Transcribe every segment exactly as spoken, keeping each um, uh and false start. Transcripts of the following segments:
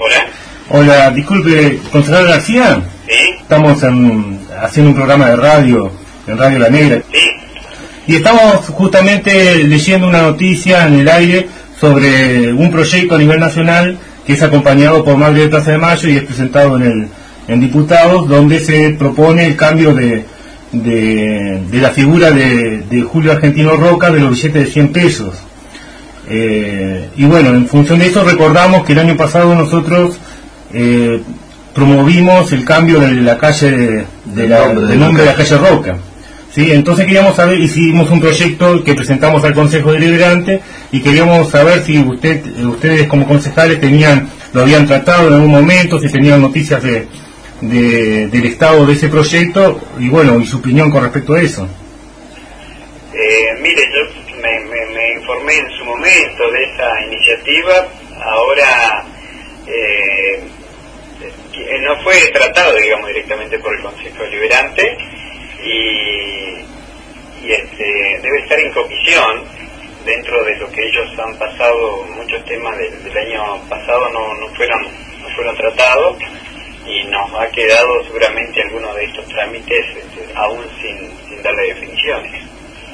Hola. Hola, disculpe, concejal García. Sí. Estamos en, haciendo un programa de radio, en Radio La Negra. Sí. Y estamos justamente leyendo una noticia en el aire sobre un proyecto a nivel nacional que es acompañado por Madre de Plaza de Mayo y es presentado en el en diputados, donde se propone el cambio de de, de la figura de, de Julio Argentino Roca de los billetes de cien pesos. Eh, y bueno, en función de eso recordamos que el año pasado nosotros eh, promovimos el cambio de la calle de, de la, nombre, del nombre de la calle Roca. ¿Sí? Entonces queríamos saber, hicimos un proyecto que presentamos al Consejo Deliberante y queríamos saber si usted, ustedes como concejales tenían, lo habían tratado en algún momento, si tenían noticias de, de del estado de ese proyecto y bueno, y su opinión con respecto a eso. Eh, mire, yo me, me, me informé en su momento de esa iniciativa. Ahora eh, no fue tratado, digamos, directamente por el Consejo Deliberante y, y este, debe estar en comisión. Dentro de lo que ellos han pasado, muchos temas del, del año pasado no, no fueron no fueron tratados y nos ha quedado seguramente algunos de estos trámites este, aún sin, sin darle definiciones.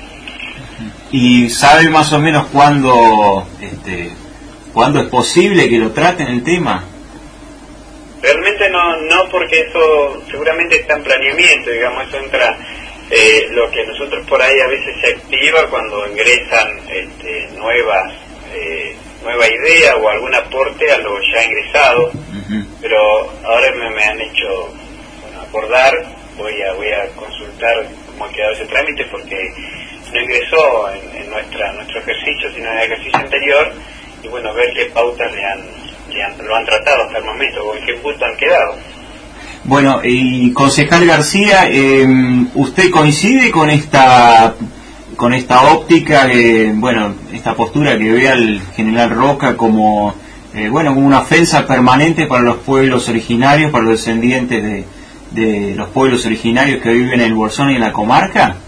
¿Y sabe más o menos cuándo, este, cuándo es posible que lo traten el tema? Realmente no, no porque eso seguramente está en planeamiento, digamos, eso entra, eh, lo que nosotros por ahí a veces se activa cuando ingresan este, nuevas, eh, nueva idea o algún aporte a lo ya ingresado, uh-huh. Pero ahora me, me han hecho bueno, acordar, voy a, voy a consultar cómo ha quedado ese trámite porque no ingresó en, en nuestra nuestro ejercicio, sino en el ejercicio anterior, y bueno, ver qué pautas le han, le han, lo han tratado hasta el momento, o en qué punto han quedado. Bueno, y concejal García, eh, ¿usted coincide con esta con esta óptica, de, bueno, esta postura que ve al general Roca como, eh, bueno, como una ofensa permanente para los pueblos originarios, para los descendientes de, de los pueblos originarios que viven en el Bolsón y en la comarca?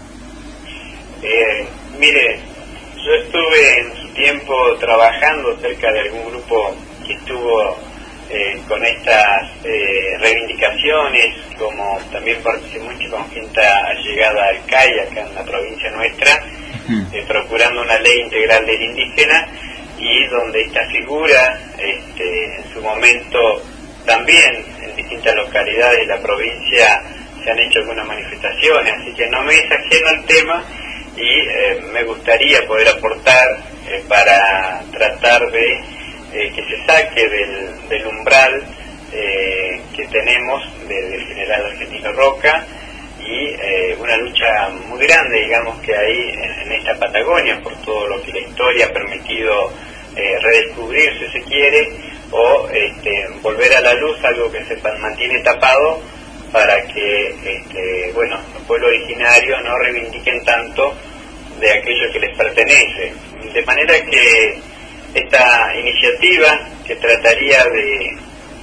Eh, mire, yo estuve en su tiempo trabajando cerca de algún grupo que estuvo eh, con estas eh, reivindicaciones, como también participé mucho con gente allegada al C A I acá en la provincia nuestra, uh-huh. eh, procurando una ley integral del indígena, y donde esta figura este, en su momento también en distintas localidades de la provincia se han hecho algunas manifestaciones, así que no me es ajeno el tema y eh, me gustaría poder aportar eh, para tratar de eh, que se saque del, del umbral eh, que tenemos de, del general Argentino Roca y eh, una lucha muy grande, digamos, que hay en, en esta Patagonia por todo lo que la historia ha permitido eh, redescubrir, si se quiere, o este, volver a la luz algo que se mantiene tapado para que este, bueno, los pueblos originarios no reivindiquen tanto de aquello que les pertenece. De manera que esta iniciativa que trataría de,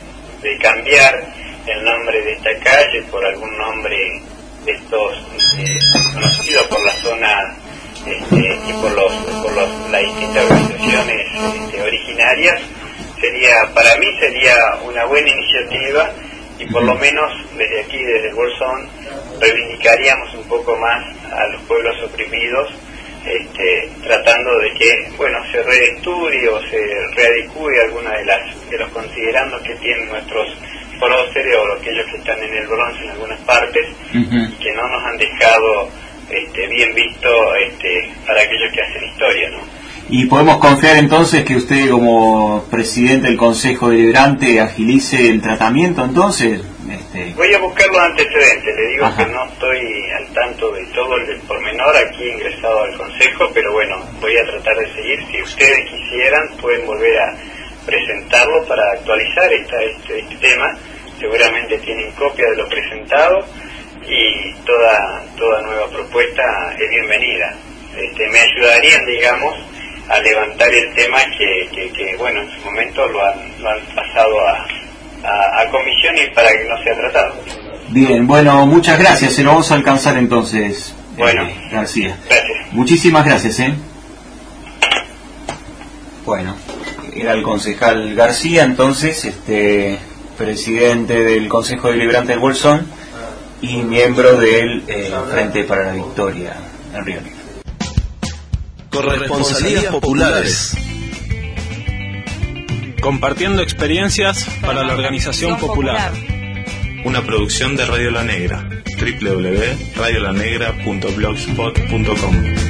de cambiar el nombre de esta calle por algún nombre de estos eh, conocidos por la zona este, y por los por los, las distintas organizaciones este, originarias, sería, para mí sería una buena iniciativa y por lo menos desde aquí, desde el Bolsón, reivindicaríamos un poco más a los pueblos oprimidos, este, tratando de que, bueno, se reestudie o se readecue alguna de las de los considerandos que tienen nuestros próceres o aquellos que están en el bronce en algunas partes, uh-huh. y que no nos han dejado este, bien visto este, para aquellos que hacen historia, ¿no? ¿Y podemos confiar entonces que usted, como presidente del Consejo Deliberante, agilice el tratamiento entonces? Este... Voy a buscar los antecedentes, le digo, Ajá. que no estoy al tanto de todo el pormenor aquí ingresado al Consejo, pero bueno, voy a tratar de seguir. Si ustedes quisieran, pueden volver a presentarlo para actualizar esta, este, este tema. Seguramente tienen copia de lo presentado y toda, toda nueva propuesta es bienvenida. Este, me ayudarían, digamos, a levantar el tema que, que, que bueno, en su momento lo han, lo han pasado a, a, a comisión y para que no sea tratado. Bien, bueno, muchas gracias, se lo vamos a alcanzar entonces, bueno, eh, García. Gracias. Muchísimas gracias, ¿eh? Bueno. era el concejal García, entonces, este presidente del Consejo Deliberante del Bolsón y miembro del eh, Frente para la Victoria en Río Negro. Corresponsalías populares. Compartiendo experiencias para la organización popular. Una producción de Radio La Negra. doble u doble u doble u punto radio la negra punto blogspot punto com